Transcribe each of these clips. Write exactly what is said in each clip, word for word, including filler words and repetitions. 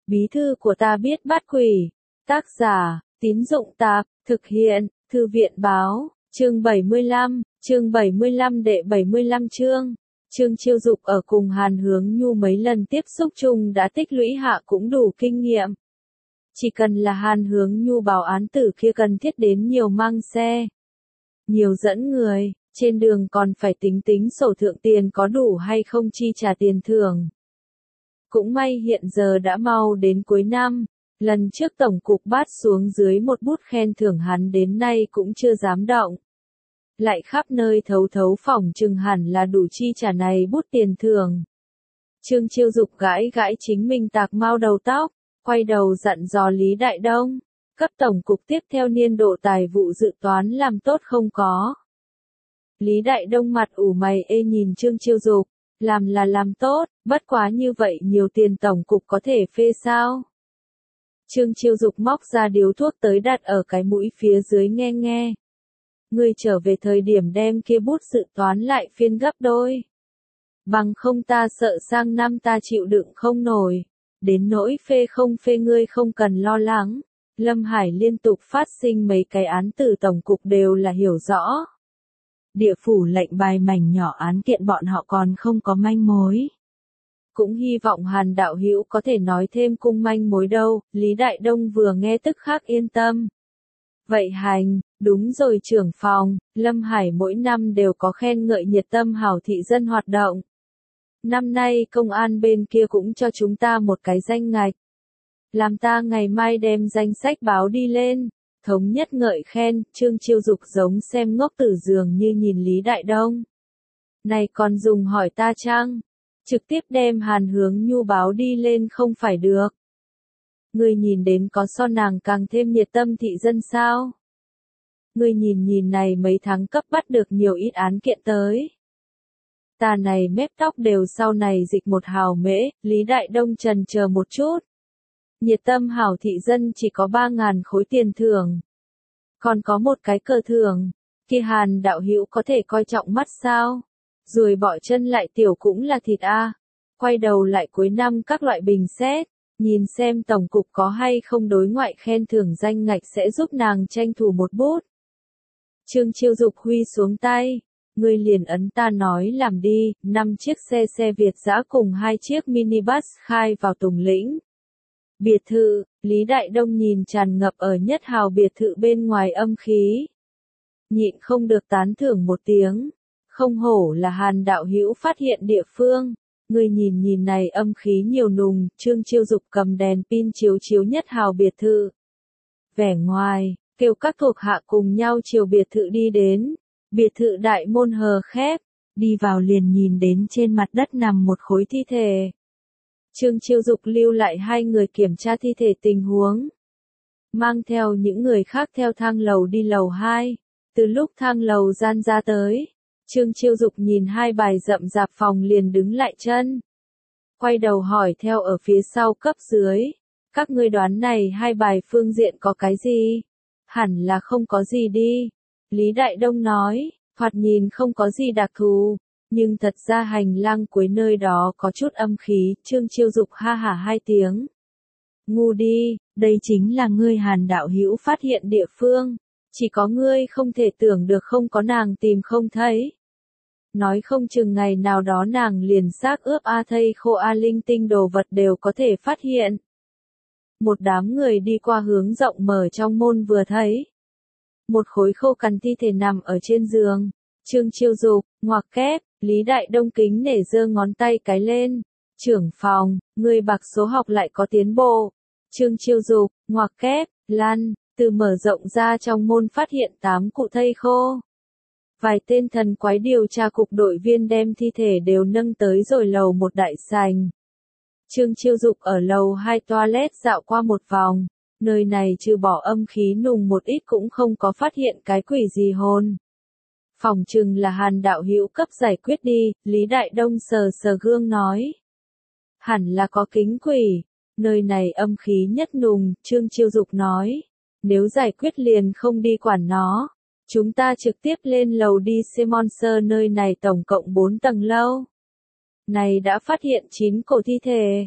Bí thư của ta biết bắt quỷ. Tác giả, Tín Dụng Tạp, thực hiện, Thư viện Báo, chương bảy mươi lăm, chương bảy mươi lăm đệ bảy mươi lăm chương. Trương Chiêu Dục ở cùng Hàn Hướng Nhu mấy lần tiếp xúc chung đã tích lũy hạ cũng đủ kinh nghiệm. Chỉ cần là Hàn Hướng Nhu bảo án tử kia cần thiết đến nhiều mang xe, nhiều dẫn người, trên đường còn phải tính tính sổ thượng tiền có đủ hay không chi trả tiền thưởng. Cũng may hiện giờ đã mau đến cuối năm, lần trước tổng cục bắt xuống dưới một bút khen thưởng hắn đến nay cũng chưa dám động. Lại khắp nơi thấu thấu phỏng chừng hẳn là đủ chi trả này bút tiền thưởng. Trương Chiêu Dục gãi gãi chính mình tạc mau đầu tóc, quay đầu dặn dò Lý Đại Đông, cấp tổng cục tiếp theo niên độ tài vụ dự toán làm tốt không có. Lý Đại Đông mặt ủ mày ê nhìn Trương Chiêu Dục, làm là làm tốt, bất quá như vậy nhiều tiền tổng cục có thể phê sao? Trương Chiêu Dục móc ra điếu thuốc tới đặt ở cái mũi phía dưới nghe nghe. Ngươi trở về thời điểm đem kia bút dự toán lại phiên gấp đôi. Bằng không ta sợ sang năm ta chịu đựng không nổi. Đến nỗi phê không phê ngươi không cần lo lắng. Lâm Hải liên tục phát sinh mấy cái án từ tổng cục đều là hiểu rõ. Địa phủ lệnh bài mảnh nhỏ án kiện bọn họ còn không có manh mối. Cũng hy vọng Hàn đạo hữu có thể nói thêm cung manh mối đâu. Lý Đại Đông vừa nghe tức khắc yên tâm. Vậy hành, đúng rồi trưởng phòng, Lâm Hải mỗi năm đều có khen ngợi nhiệt tâm hảo thị dân hoạt động. Năm nay công an bên kia cũng cho chúng ta một cái danh ngạch. Làm ta ngày mai đem danh sách báo đi lên, thống nhất ngợi khen, Trương Chiêu Dục giống xem ngốc tử dường như nhìn Lý Đại Đông. Này còn dùng hỏi ta chăng? Trực tiếp đem Hàn Hướng Nhu báo đi lên không phải được. Ngươi nhìn đến có so nàng càng thêm nhiệt tâm thị dân sao? Ngươi nhìn nhìn này mấy tháng cấp bắt được nhiều ít án kiện tới. Ta này mép tóc đều sau này dịch một hào mễ, Lý Đại Đông trần chờ một chút. Nhiệt tâm hảo thị dân chỉ có ba ngàn khối tiền thưởng. Còn có một cái cờ thưởng, kia Hàn đạo hữu có thể coi trọng mắt sao? Rồi bỏ chân lại tiểu cũng là thịt a. Quay đầu lại cuối năm các loại bình xét. Nhìn xem tổng cục có hay không đối ngoại khen thưởng danh ngạch sẽ giúp nàng tranh thủ một bút. Trương Chiêu Dục huy xuống tay, ngươi liền ấn ta nói làm đi, năm chiếc xe xe Việt dã cùng hai chiếc minibus khai vào Tùng Lĩnh. Biệt thự, Lý Đại Đông nhìn tràn ngập ở nhất hào biệt thự bên ngoài âm khí. Nhịn không được tán thưởng một tiếng, không hổ là Hàn đạo hữu phát hiện địa phương. Ngươi nhìn nhìn này âm khí nhiều nùng, Trương Chiêu Dục cầm đèn pin chiếu chiếu nhất hào biệt thự. Vẻ ngoài, kêu các thuộc hạ cùng nhau chiều biệt thự đi đến. Biệt thự đại môn hờ khép, đi vào liền nhìn đến trên mặt đất nằm một khối thi thể. Trương Chiêu Dục lưu lại hai người kiểm tra thi thể tình huống. Mang theo những người khác theo thang lầu đi lầu hai. Từ lúc thang lầu gian ra tới. Trương Chiêu Dục nhìn hai bài rậm rạp phòng liền đứng lại chân. Quay đầu hỏi theo ở phía sau cấp dưới. Các ngươi đoán này hai bài phương diện có cái gì? Hẳn là không có gì đi. Lý Đại Đông nói, thoạt nhìn không có gì đặc thù. Nhưng thật ra hành lang cuối nơi đó có chút âm khí. Trương Chiêu Dục ha hả hai tiếng. Ngu đi, đây chính là ngươi Hàn đạo hữu phát hiện địa phương. Chỉ có ngươi không thể tưởng được không có nàng tìm không thấy. Nói không chừng ngày nào đó nàng liền xác ướp a thây khô a linh tinh đồ vật đều có thể phát hiện. Một đám người đi qua hướng rộng mở trong môn vừa thấy. Một khối khô cằn thi thể nằm ở trên giường. Trương Chiêu Dục, ngoặc kép, Lý Đại Đông kính nể giơ ngón tay cái lên. Trưởng phòng, người bạc số học lại có tiến bộ. Trương Chiêu Dục, ngoặc kép, lăn, từ mở rộng ra trong môn phát hiện tám cụ thây khô. Vài tên thần quái điều tra cục đội viên đem thi thể đều nâng tới rồi lầu một đại sành. Trương Chiêu Dục ở lầu hai toilet dạo qua một vòng, nơi này trừ bỏ âm khí nùng một ít cũng không có phát hiện cái quỷ gì hồn. Phòng chừng là Hàn đạo hữu cấp giải quyết đi, Lý Đại Đông sờ sờ gương nói. Hẳn là có kính quỷ, nơi này âm khí nhất nùng, Trương Chiêu Dục nói. Nếu giải quyết liền không đi quản nó. Chúng ta trực tiếp lên lầu đi Semonser nơi này tổng cộng bốn tầng lâu. Này đã phát hiện chín cổ thi thể.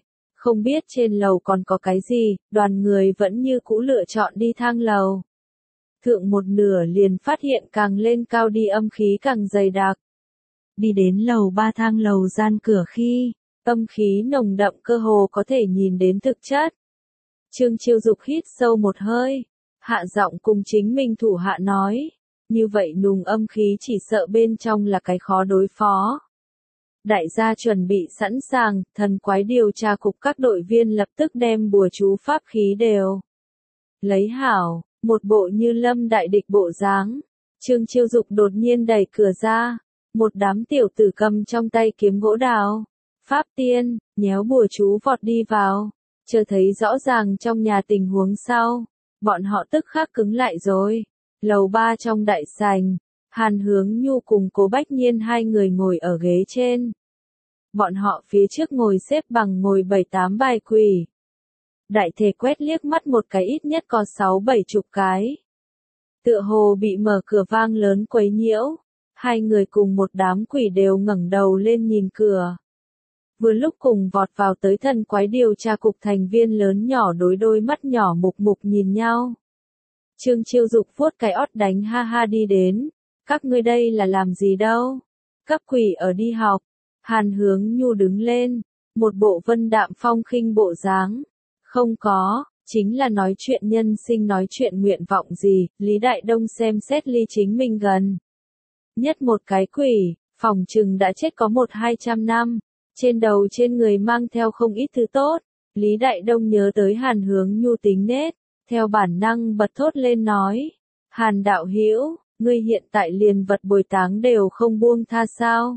Không biết trên lầu còn có cái gì, đoàn người vẫn như cũ lựa chọn đi thang lầu. Thượng một nửa liền phát hiện càng lên cao đi âm khí càng dày đặc. Đi đến lầu ba thang lầu gian cửa khi, âm khí nồng đậm cơ hồ có thể nhìn đến thực chất. Trương Chiêu Dục hít sâu một hơi, hạ giọng cùng chính mình thủ hạ nói, như vậy nùng âm khí chỉ sợ bên trong là cái khó đối phó. Đại gia chuẩn bị sẵn sàng, thần quái điều tra cục các đội viên lập tức đem bùa chú pháp khí đều lấy hảo, một bộ như lâm đại địch bộ dáng. Trương Chiêu Dục đột nhiên đẩy cửa ra, một đám tiểu tử cầm trong tay kiếm gỗ đào, pháp tiên, nhéo bùa chú vọt đi vào, chờ thấy rõ ràng trong nhà tình huống sau, bọn họ tức khắc cứng lại rồi. Lầu ba trong đại sảnh, Hàn Hướng Nhu cùng Cố Bách Nhiên hai người ngồi ở ghế trên. Bọn họ phía trước ngồi xếp bằng ngồi bảy tám bài quỷ. Đại thể quét liếc mắt một cái ít nhất có sáu bảy chục cái. Tựa hồ bị mở cửa vang lớn quấy nhiễu, hai người cùng một đám quỷ đều ngẩng đầu lên nhìn cửa. Vừa lúc cùng vọt vào tới thần quái điều tra cục thành viên lớn nhỏ đối đôi mắt nhỏ mục mục nhìn nhau. Trương Chiêu Dục vuốt cái ót đánh ha ha đi đến, các ngươi đây là làm gì đâu? Các quỷ ở đi học. Hàn Hướng Nhu đứng lên, một bộ vân đạm phong khinh bộ dáng. Không có, chính là nói chuyện nhân sinh nói chuyện nguyện vọng gì, Lý Đại Đông xem xét ly chính mình gần. Nhất một cái quỷ, phòng trừng đã chết có một hai trăm năm, trên đầu trên người mang theo không ít thứ tốt. Lý Đại Đông nhớ tới Hàn Hướng Nhu tính nết, theo bản năng bật thốt lên nói, Hàn đạo hữu, ngươi hiện tại liền vật bồi táng đều không buông tha sao?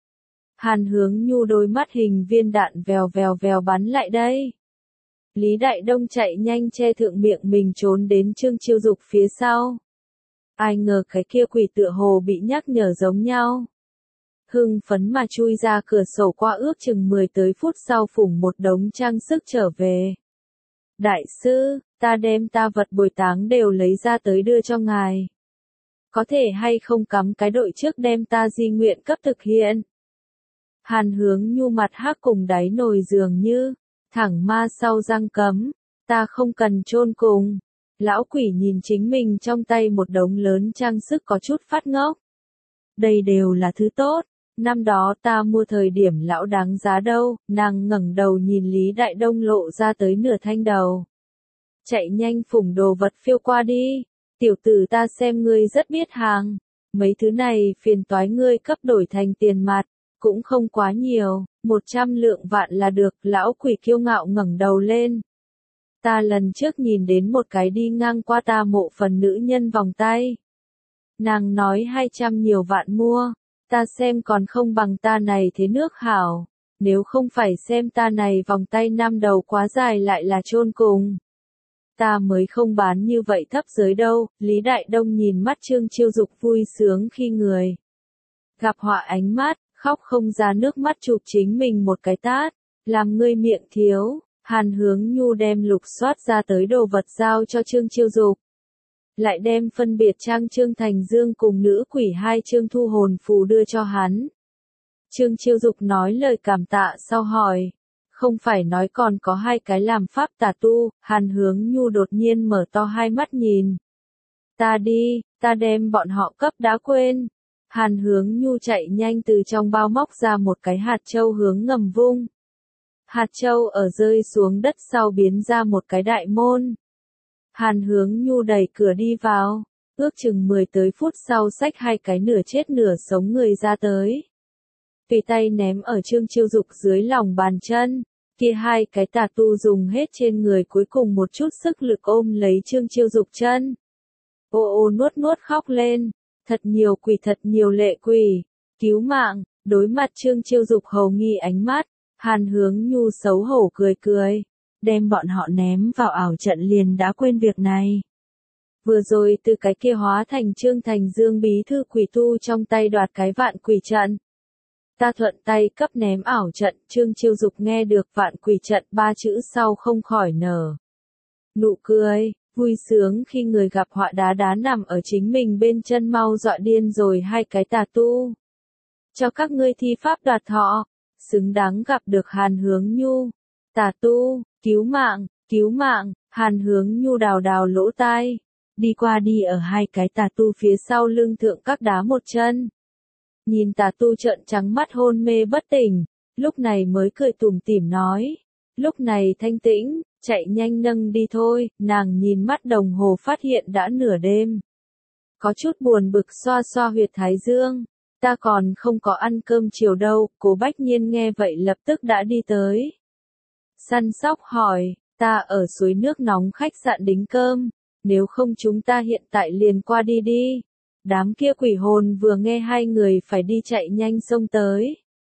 Hàn Hướng Nhu đôi mắt hình viên đạn vèo vèo vèo bắn lại đây. Lý Đại Đông chạy nhanh che thượng miệng mình trốn đến Trương Chiêu Dục phía sau. Ai ngờ cái kia quỷ tựa hồ bị nhắc nhở giống nhau. Hưng phấn mà chui ra cửa sổ qua ước chừng mười tới phút sau phủng một đống trang sức trở về. Đại sư, ta đem ta vật bồi táng đều lấy ra tới đưa cho ngài. Có thể hay không cắm cái đội trước đem ta di nguyện cấp thực hiện. Hàn Hướng Nhu mặt hắc cùng đáy nồi dường như, thẳng ma sau răng cấm, ta không cần chôn cùng. Lão quỷ nhìn chính mình trong tay một đống lớn trang sức có chút phát ngốc. Đây đều là thứ tốt, năm đó ta mua thời điểm lão đáng giá đâu, nàng ngẩng đầu nhìn Lý Đại Đông lộ ra tới nửa thanh đầu. Chạy nhanh phủng đồ vật phiêu qua đi, tiểu tử ta xem ngươi rất biết hàng, mấy thứ này phiền toái ngươi cấp đổi thành tiền mặt. Cũng không quá nhiều, một trăm lượng vạn là được, lão quỷ kiêu ngạo ngẩng đầu lên. Ta lần trước nhìn đến một cái đi ngang qua ta mộ phần nữ nhân vòng tay. Nàng nói hai trăm nhiều vạn mua, ta xem còn không bằng ta này thế nước hảo, nếu không phải xem ta này vòng tay năm đầu quá dài lại là chôn cùng. Ta mới không bán như vậy thấp giới đâu, Lý Đại Đông nhìn mắt Trương Chiêu Dục vui sướng khi người gặp họa ánh mắt. Khóc không ra nước mắt chụp chính mình một cái tát, làm ngươi miệng thiếu. Hàn Hướng Nhu đem lục soát ra tới đồ vật giao cho Trương Chiêu Dục. Lại đem phân biệt trang Trương Thành Dương cùng nữ quỷ hai chương thu hồn phù đưa cho hắn. Trương Chiêu Dục nói lời cảm tạ sau hỏi, không phải nói còn có hai cái làm pháp tà tu. Hàn Hướng Nhu đột nhiên mở to hai mắt nhìn. Ta đi, ta đem bọn họ cấp đã quên. Hàn Hướng Nhu chạy nhanh từ trong bao móc ra một cái hạt châu hướng ngầm vung. Hạt châu ở rơi xuống đất sau biến ra một cái đại môn. Hàn Hướng Nhu đẩy cửa đi vào, ước chừng mười tới phút sau xách hai cái nửa chết nửa sống người ra tới. Tùy tay ném ở Trương Chiêu Dục dưới lòng bàn chân, kia hai cái tà tu dùng hết trên người cuối cùng một chút sức lực ôm lấy Trương Chiêu Dục chân. Ô ô nuốt nuốt khóc lên. Thật nhiều quỷ thật nhiều lệ quỷ, cứu mạng, đối mặt Trương Chiêu Dục hầu nghi ánh mắt, Hàn Hướng Nhu xấu hổ cười cười, đem bọn họ ném vào ảo trận liền đã quên việc này. Vừa rồi từ cái kia hóa thành Trương Thành Dương bí thư quỷ tu trong tay đoạt cái vạn quỷ trận. Ta thuận tay cấp ném ảo trận, Trương Chiêu Dục nghe được vạn quỷ trận ba chữ sau không khỏi nở nụ cười. Vui sướng khi người gặp họa đá đá nằm ở chính mình bên chân mau dọa điên rồi hai cái tà tu. Cho các ngươi thi pháp đoạt thọ, xứng đáng gặp được Hàn Hướng Nhu. Tà tu, cứu mạng, cứu mạng, Hàn Hướng Nhu đào đào lỗ tai. Đi qua đi ở hai cái tà tu phía sau lưng thượng các đá một chân. Nhìn tà tu trợn trắng mắt hôn mê bất tỉnh, lúc này mới cười tủm tỉm nói. Lúc này thanh tĩnh, chạy nhanh nâng đi thôi, nàng nhìn mắt đồng hồ phát hiện đã nửa đêm. Có chút buồn bực xoa xoa huyệt thái dương, ta còn không có ăn cơm chiều đâu, Cố Bách Nhiên nghe vậy lập tức đã đi tới. Săn sóc hỏi, ta ở suối nước nóng khách sạn đính cơm, nếu không chúng ta hiện tại liền qua đi đi. Đám kia quỷ hồn vừa nghe hai người phải đi chạy nhanh xông tới.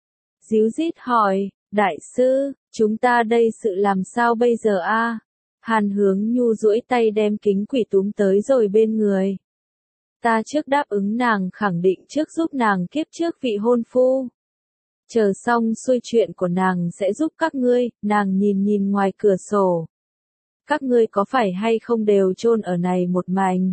Díu dít hỏi, đại sư, chúng ta đây sự làm sao bây giờ a? Hàn Hướng Nhu duỗi tay đem kính quỷ túm tới rồi bên người. Ta trước đáp ứng nàng khẳng định trước giúp nàng kiếp trước vị hôn phu. Chờ xong xuôi chuyện của nàng sẽ giúp các ngươi, nàng nhìn nhìn ngoài cửa sổ. Các ngươi có phải hay không đều chôn ở này một mảnh.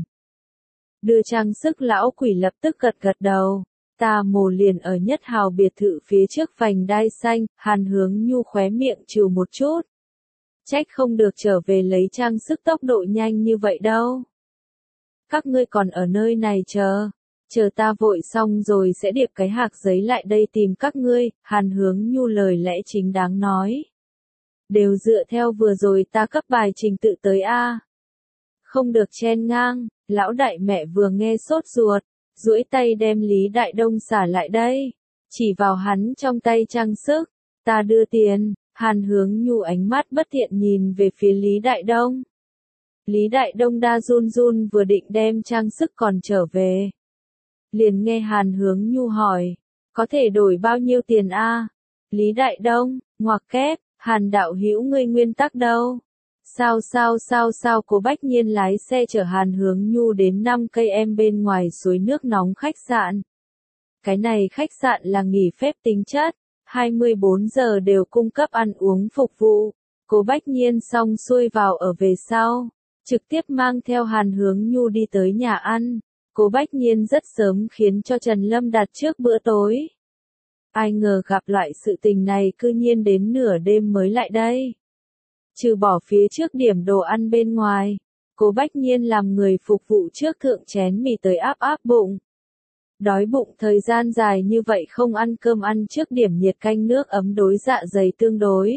Đưa trang sức lão quỷ lập tức gật gật đầu. Ta mồ liền ở nhất hào biệt thự phía trước vành đai xanh, Hàn Hướng Nhu khóe miệng trừ một chút. Trách không được trở về lấy trang sức tốc độ nhanh như vậy đâu. Các ngươi còn ở nơi này chờ. Chờ ta vội xong rồi sẽ điệp cái hạc giấy lại đây tìm các ngươi, Hàn Hướng Nhu lời lẽ chính đáng nói. Đều dựa theo vừa rồi ta cấp bài trình tự tới A. Không được chen ngang, lão đại mẹ vừa nghe sốt ruột, duỗi tay đem Lý Đại Đông xả lại đây. Chỉ vào hắn trong tay trang sức, ta đưa tiền, Hàn Hướng Nhu ánh mắt bất thiện nhìn về phía Lý Đại Đông. Lý Đại Đông đa run run vừa định đem trang sức còn trở về. Liền nghe Hàn Hướng Nhu hỏi, có thể đổi bao nhiêu tiền a? Lý Đại Đông, ngoặc kép, Hàn đạo hữu ngươi nguyên tắc đâu? Sao sao sao sao Cố Bách Nhiên lái xe chở Hàn Hướng Nhu đến năm cây em bên ngoài suối nước nóng khách sạn. Cái này khách sạn là nghỉ phép tính chất, hai mươi bốn giờ đều cung cấp ăn uống phục vụ. Cố Bách Nhiên xong xuôi vào ở về sau, trực tiếp mang theo Hàn Hướng Nhu đi tới nhà ăn. Cố Bách Nhiên rất sớm khiến cho Trần Lâm đặt trước bữa tối. Ai ngờ gặp loại sự tình này cư nhiên đến nửa đêm mới lại đây. Trừ bỏ phía trước điểm đồ ăn bên ngoài, Cố Bách Nhiên làm người phục vụ trước thượng chén mì tới áp áp bụng. Đói bụng thời gian dài như vậy không ăn cơm ăn trước điểm nhiệt canh nước ấm đối dạ dày tương đối.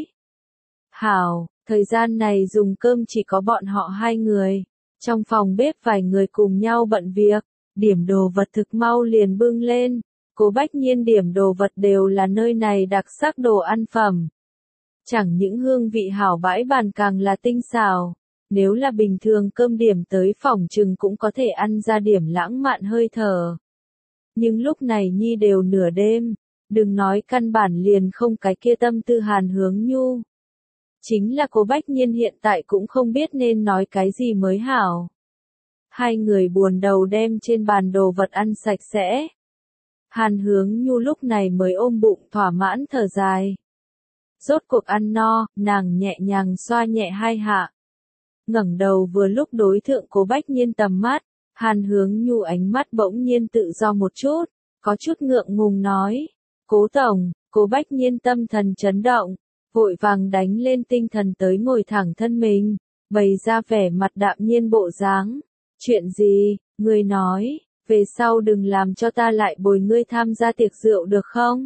Hảo, thời gian này dùng cơm chỉ có bọn họ hai người. Trong phòng bếp vài người cùng nhau bận việc, điểm đồ vật thực mau liền bưng lên. Cố Bách Nhiên điểm đồ vật đều là nơi này đặc sắc đồ ăn phẩm. Chẳng những hương vị hảo bãi bàn càng là tinh xảo. Nếu là bình thường cơm điểm tới phòng trừng cũng có thể ăn ra điểm lãng mạn hơi thở. Nhưng lúc này Nhi đều nửa đêm, đừng nói căn bản liền không cái kia tâm tư Hàn Hướng Nhu. Chính là Cố Bách Nhiên hiện tại cũng không biết nên nói cái gì mới hảo. Hai người buồn đầu đem trên bàn đồ vật ăn sạch sẽ. Hàn Hướng Nhu lúc này mới ôm bụng thỏa mãn thở dài. Rốt cuộc ăn no, nàng nhẹ nhàng xoa nhẹ hai hạ. Ngẩng đầu vừa lúc đối thượng Cố Bách Nhiên tầm mắt, Hàn Hướng Nhu ánh mắt bỗng nhiên tự do một chút, có chút ngượng ngùng nói. Cố tổng, Cố Bách Nhiên tâm thần chấn động, vội vàng đánh lên tinh thần tới ngồi thẳng thân mình, bày ra vẻ mặt đạm nhiên bộ dáng. Chuyện gì, ngươi nói, về sau đừng làm cho ta lại bồi ngươi tham gia tiệc rượu được không?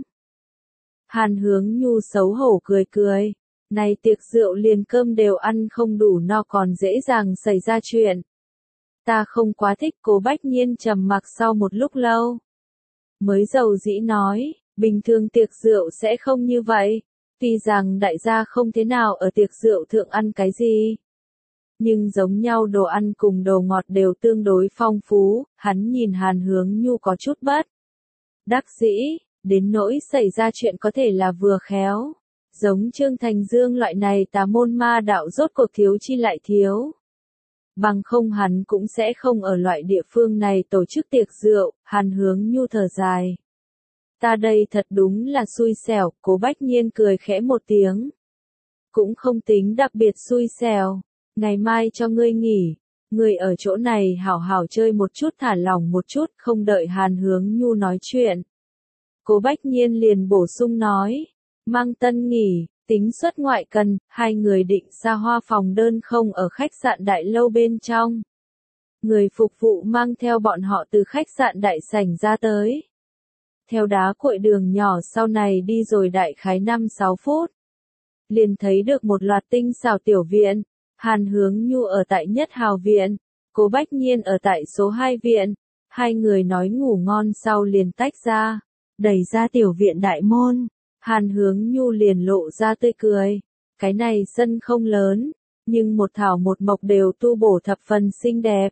Hàn Hướng Nhu xấu hổ cười cười, này tiệc rượu liền cơm đều ăn không đủ no còn dễ dàng xảy ra chuyện. Ta không quá thích. Cố Bách Nhiên trầm mặc sau một lúc lâu. Mới dầu dĩ nói, bình thường tiệc rượu sẽ không như vậy, tuy rằng đại gia không thế nào ở tiệc rượu thượng ăn cái gì. Nhưng giống nhau đồ ăn cùng đồ ngọt đều tương đối phong phú, hắn nhìn Hàn Hướng Nhu có chút bất đắc dĩ, đến nỗi xảy ra chuyện có thể là vừa khéo. Giống Trương Thành Dương loại này tà môn ma đạo rốt cuộc thiếu chi lại thiếu. Bằng không hắn cũng sẽ không ở loại địa phương này tổ chức tiệc rượu. Hàn Hướng Nhu thở dài. Ta đây thật đúng là xui xẻo. Cố Bách Nhiên cười khẽ một tiếng. Cũng không tính đặc biệt xui xẻo. Ngày mai cho ngươi nghỉ. Ngươi ở chỗ này hảo hảo chơi một chút thả lỏng một chút. Không đợi Hàn Hướng Nhu nói chuyện, Cố Bách Nhiên liền bổ sung nói. Mang Tân nghỉ, Tính xuất ngoại cần, hai người định ra hoa phòng đơn không ở khách sạn đại lâu bên trong. Người phục vụ mang theo bọn họ từ khách sạn đại sảnh ra tới. Theo đá cuội đường nhỏ sau này đi rồi đại khái năm sáu phút. Liền thấy được một loạt tinh xảo tiểu viện. Hàn Hướng Nhu ở tại nhất hào viện. Cố Bách Nhiên ở tại số hai viện. Hai người nói ngủ ngon sau liền tách ra. Đẩy ra tiểu viện đại môn. Hàn Hướng Nhu liền lộ ra tươi cười. Cái này sân không lớn. Nhưng một thảo một mộc đều tu bổ thập phần xinh đẹp.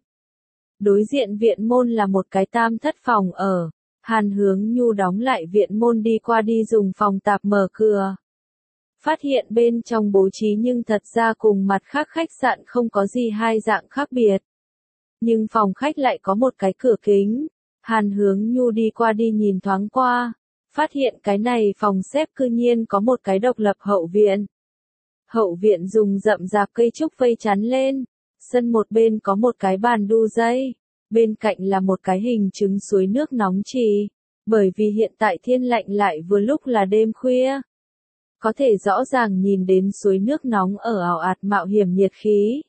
Đối diện viện môn là một cái tam thất phòng ở. Hàn Hướng Nhu đóng lại viện môn đi qua đi dùng phòng tạp mở cửa. Phát hiện bên trong bố trí nhưng thật ra cùng mặt khác khách sạn không có gì hai dạng khác biệt. Nhưng phòng khách lại có một cái cửa kính. Hàn Hướng Nhu đi qua đi nhìn thoáng qua. Phát hiện cái này phòng xếp cư nhiên có một cái độc lập hậu viện. Hậu viện dùng rậm rạp cây trúc vây chắn lên. Sân một bên có một cái bàn đu dây. Bên cạnh là một cái hình trứng suối nước nóng trì. Bởi vì hiện tại thiên lạnh lại vừa lúc là đêm khuya. Có thể rõ ràng nhìn đến suối nước nóng ở ảo ạt mạo hiểm nhiệt khí.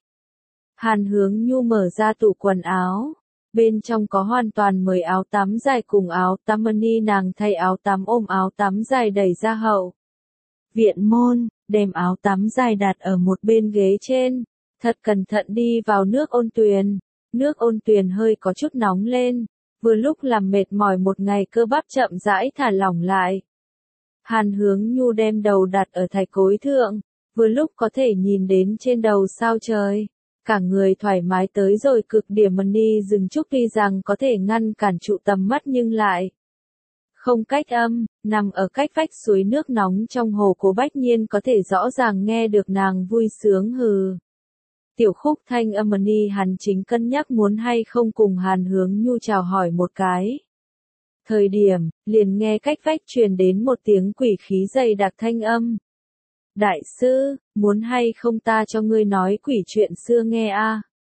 Hàn Hướng Nhu mở ra tủ quần áo. Bên trong có hoàn toàn mới áo tắm dài cùng áo tắm mini nàng thay áo tắm ôm áo tắm dài đẩy ra hậu. Viện môn, đem áo tắm dài đặt ở một bên ghế trên. Thật cẩn thận đi vào nước ôn tuyền. Nước ôn tuyền hơi có chút nóng lên. Vừa lúc làm mệt mỏi một ngày cơ bắp chậm rãi thả lỏng lại. Hàn Hướng Nhu đem đầu đặt ở thạch cối thượng. Vừa lúc có thể nhìn đến trên đầu sao trời. Cả người thoải mái tới rồi cực điểm mani dừng chút tuy rằng có thể ngăn cản trụ tầm mắt nhưng lại không cách âm, nằm ở cách vách suối nước nóng trong hồ Cố Bách Nhiên có thể rõ ràng nghe được nàng vui sướng hừ. Tiểu khúc thanh âm mani hắn chính cân nhắc muốn hay không cùng Hàn Hướng Nhu chào hỏi một cái. Thời điểm, liền nghe cách vách truyền đến một tiếng quỷ khí dày đặc thanh âm. Đại sư, muốn hay không ta cho ngươi nói quỷ chuyện xưa nghe a?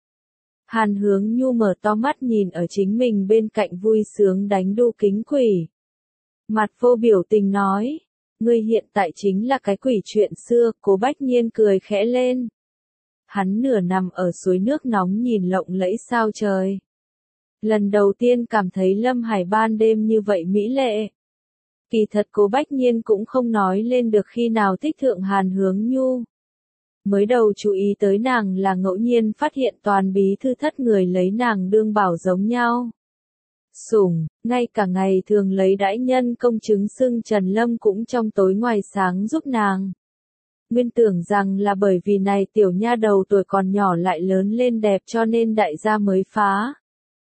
Hàn Hướng Nhu mở to mắt nhìn ở chính mình bên cạnh vui sướng đánh đu kính quỷ. Mặt vô biểu tình nói, ngươi hiện tại chính là cái quỷ chuyện xưa, Cố Bách Nhiên cười khẽ lên. Hắn nửa nằm ở suối nước nóng nhìn lộng lẫy sao trời. Lần đầu tiên cảm thấy Lâm Hải ban đêm như vậy mỹ lệ. Kỳ thật Cố Bách Nhiên cũng không nói lên được khi nào thích thượng Hàn Hướng Nhu. Mới đầu chú ý tới nàng là ngẫu nhiên phát hiện toàn bí thư thất người lấy nàng đương bảo giống nhau. Sủng, ngay cả ngày thường lấy đãi nhân công chứng xưng Trần Lâm cũng trong tối ngoài sáng giúp nàng. Nguyên tưởng rằng là bởi vì này tiểu nha đầu tuổi còn nhỏ lại lớn lên đẹp cho nên đại gia mới phá.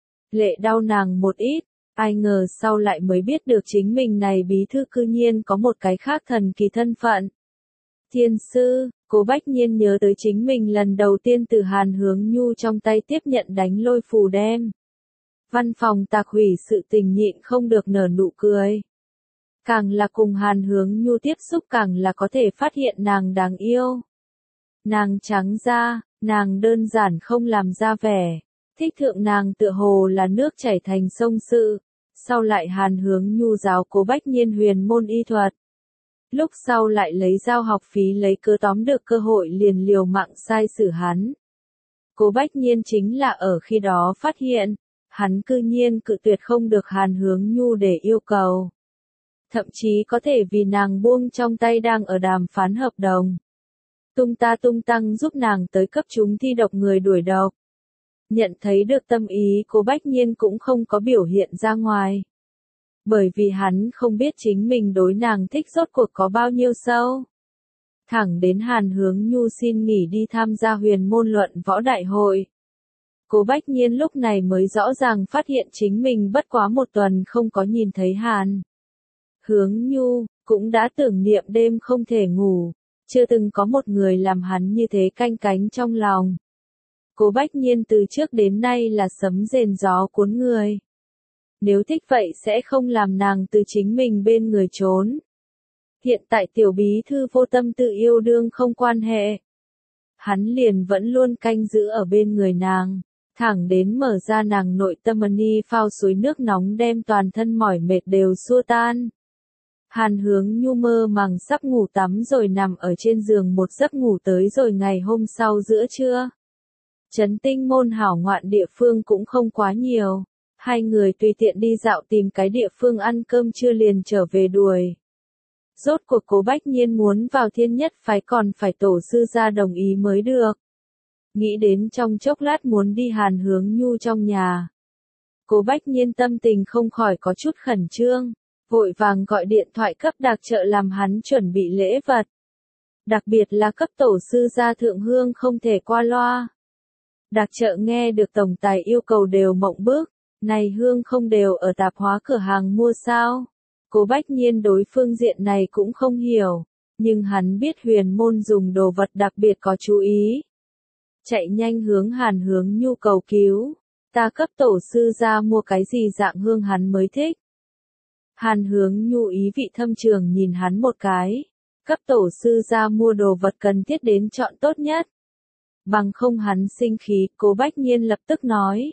Lệ đau nàng một ít. Ai ngờ sau lại mới biết được chính mình này bí thư cư nhiên có một cái khác thần kỳ thân phận. Thiên sư, Cố Bách Nhiên nhớ tới chính mình lần đầu tiên từ Hàn Hướng Nhu trong tay tiếp nhận đánh lôi phù đem. Văn phòng tạc hủy sự tình nhịn không được nở nụ cười. Càng là cùng Hàn Hướng Nhu tiếp xúc càng là có thể phát hiện nàng đáng yêu. Nàng trắng da, nàng đơn giản không làm ra vẻ. Thích thượng nàng tựa hồ là nước chảy thành sông sự. Sau lại Hàn Hướng Nhu giáo Cố Bách Nhiên huyền môn y thuật. Lúc sau lại lấy giao học phí lấy cớ tóm được cơ hội liền liều mạng sai xử hắn. Cố Bách Nhiên chính là ở khi đó phát hiện, hắn cư nhiên cự tuyệt không được Hàn Hướng Nhu để yêu cầu. Thậm chí có thể vì nàng buông trong tay đang ở đàm phán hợp đồng. Tung ta tung tăng giúp nàng tới cấp chúng thi độc người đuổi độc. Nhận thấy được tâm ý Cố Bách Nhiên cũng không có biểu hiện ra ngoài. Bởi vì hắn không biết chính mình đối nàng thích rốt cuộc có bao nhiêu sâu. Thẳng đến Hàn Hướng Nhu xin nghỉ đi tham gia huyền môn luận võ đại hội. Cố Bách Nhiên lúc này mới rõ ràng phát hiện chính mình bất quá một tuần không có nhìn thấy Hàn Hướng Nhu, cũng đã tưởng niệm đêm không thể ngủ. Chưa từng có một người làm hắn như thế canh cánh trong lòng. Cố Bách Nhiên từ trước đến nay là sấm rền gió cuốn người. Nếu thích vậy sẽ không làm nàng từ chính mình bên người trốn. Hiện tại tiểu bí thư vô tâm tự yêu đương không quan hệ. Hắn liền vẫn luôn canh giữ ở bên người nàng. Thẳng đến mở ra nàng nội tâm mani phao suối nước nóng đem toàn thân mỏi mệt đều xua tan. Hàn Hướng Nhu mơ màng sắp ngủ tắm rồi nằm ở trên giường một giấc ngủ tới rồi ngày hôm sau giữa trưa. Trấn Tinh Môn hảo ngoạn địa phương cũng không quá nhiều. Hai người tùy tiện đi dạo tìm cái địa phương ăn cơm trưa liền trở về đuổi. Rốt cuộc Cố Bách Nhiên muốn vào Thiên Nhất phái còn phải tổ sư gia đồng ý mới được. Nghĩ đến trong chốc lát muốn đi Hàn Hướng Nhu trong nhà. Cố Bách Nhiên tâm tình không khỏi có chút khẩn trương, vội vàng gọi điện thoại cấp đặc trợ làm hắn chuẩn bị lễ vật. Đặc biệt là cấp tổ sư gia thượng hương không thể qua loa. Đặc trợ nghe được tổng tài yêu cầu đều mộng bức, này hương không đều ở tạp hóa cửa hàng mua sao? Cố Bách Nhiên đối phương diện này cũng không hiểu, nhưng hắn biết huyền môn dùng đồ vật đặc biệt có chú ý. Chạy nhanh hướng Hàn Hướng Nhu cầu cứu, ta cấp tổ sư ra mua cái gì dạng hương hắn mới thích. Hàn Hướng Nhu ý vị thâm trường nhìn hắn một cái, cấp tổ sư ra mua đồ vật cần thiết đến chọn tốt nhất. Bằng không hắn sinh khí, Cố Bách Nhiên lập tức nói.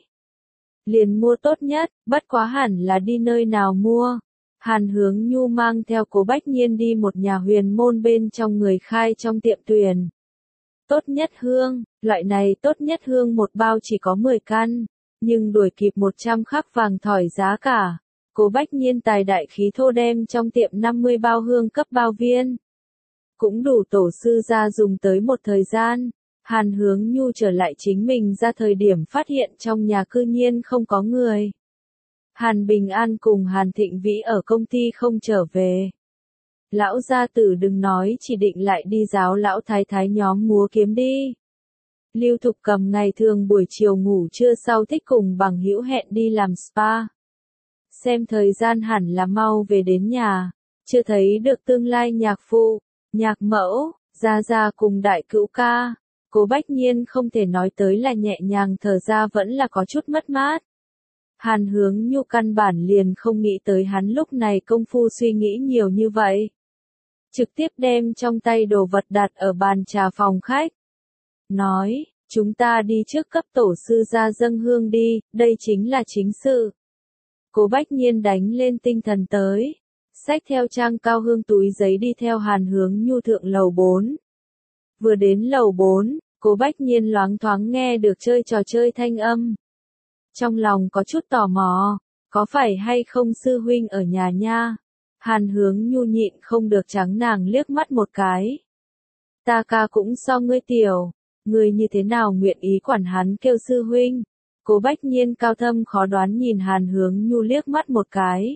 Liền mua tốt nhất, bất quá hẳn là đi nơi nào mua. Hàn Hướng Nhu mang theo Cố Bách Nhiên đi một nhà huyền môn bên trong người khai trong tiệm tuyền. Tốt nhất hương, loại này tốt nhất hương một bao chỉ có mười căn, nhưng đuổi kịp một trăm khắc vàng thỏi giá cả. Cố Bách Nhiên tài đại khí thô đem trong tiệm năm mươi bao hương cấp bao viên. Cũng đủ tổ sư ra dùng tới một thời gian. Hàn Hướng Nhu trở lại chính mình ra thời điểm phát hiện trong nhà cư nhiên không có người. Hàn Bình An cùng Hàn Thịnh Vĩ ở công ty không trở về. Lão gia tử đừng nói chỉ định lại đi giáo lão thái thái nhóm múa kiếm đi. Lưu Thục Cầm ngày thường buổi chiều ngủ trưa sau thích cùng bằng hữu hẹn đi làm spa. Xem thời gian hẳn là mau về đến nhà, chưa thấy được tương lai nhạc phụ, nhạc mẫu, gia gia cùng đại cữu ca. Cố Bách Nhiên không thể nói tới là nhẹ nhàng thở ra vẫn là có chút mất mát. Hàn Hướng Nhu căn bản liền không nghĩ tới hắn lúc này công phu suy nghĩ nhiều như vậy. Trực tiếp đem trong tay đồ vật đặt ở bàn trà phòng khách. Nói, chúng ta đi trước cấp tổ sư ra dâng hương đi, đây chính là chính sự. Cố Bách Nhiên đánh lên tinh thần tới. Xách theo trang cao hương túi giấy đi theo Hàn Hướng Nhu thượng lầu bốn. Vừa đến lầu bốn, Cố Bách Nhiên loáng thoáng nghe được chơi trò chơi thanh âm. Trong lòng có chút tò mò, có phải hay không sư huynh ở nhà nha? Hàn Hướng Nhu nhịn không được trắng nàng liếc mắt một cái. Ta ca cũng so ngươi tiểu, ngươi như thế nào nguyện ý quản hắn kêu sư huynh? Cố Bách Nhiên cao thâm khó đoán nhìn Hàn Hướng Nhu liếc mắt một cái.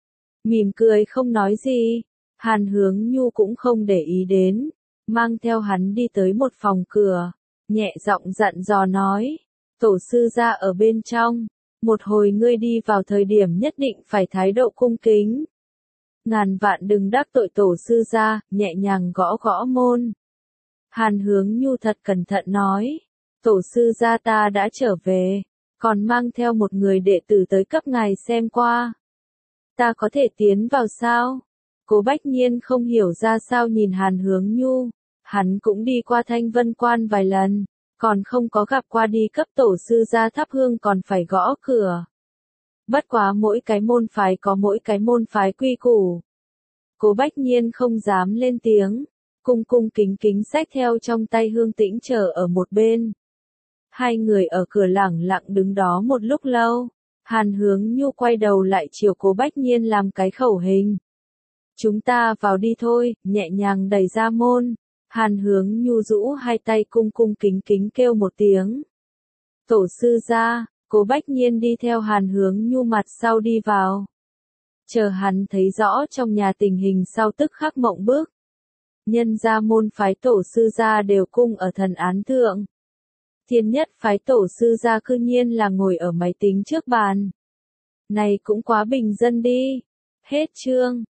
Mỉm cười không nói gì, Hàn Hướng Nhu cũng không để ý đến, mang theo hắn đi tới một phòng cửa, nhẹ giọng dặn dò nói, tổ sư ra ở bên trong, một hồi ngươi đi vào thời điểm nhất định phải thái độ cung kính. Ngàn vạn đừng đắc tội tổ sư ra, nhẹ nhàng gõ gõ môn. Hàn Hướng Nhu thật cẩn thận nói, tổ sư ra ta đã trở về, còn mang theo một người đệ tử tới cấp ngài xem qua. Ta có thể tiến vào sao? Cố Bách Nhiên không hiểu ra sao nhìn Hàn Hướng Nhu, hắn cũng đi qua Thanh Vân Quan vài lần, còn không có gặp qua đi cấp tổ sư ra thắp hương còn phải gõ cửa. Bất quá mỗi cái môn phái có mỗi cái môn phái quy củ. Cố Bách Nhiên không dám lên tiếng, cung cung kính kính xách theo trong tay hương tĩnh chờ ở một bên. Hai người ở cửa lẳng lặng đứng đó một lúc lâu, Hàn Hướng Nhu quay đầu lại chiều Cố Bách Nhiên làm cái khẩu hình. Chúng ta vào đi thôi, nhẹ nhàng đẩy ra môn, Hàn Hướng Nhu rũ hai tay cung cung kính kính kêu một tiếng. Tổ sư ra, Cố Bách Nhiên đi theo Hàn Hướng Nhu mặt sau đi vào. Chờ hắn thấy rõ trong nhà tình hình sau tức khắc mộng bước. Nhân gia môn phái tổ sư gia đều cung ở thần án thượng. Thiên Nhất phái tổ sư gia cư nhiên là ngồi ở máy tính trước bàn. Này cũng quá bình dân đi. Hết chương.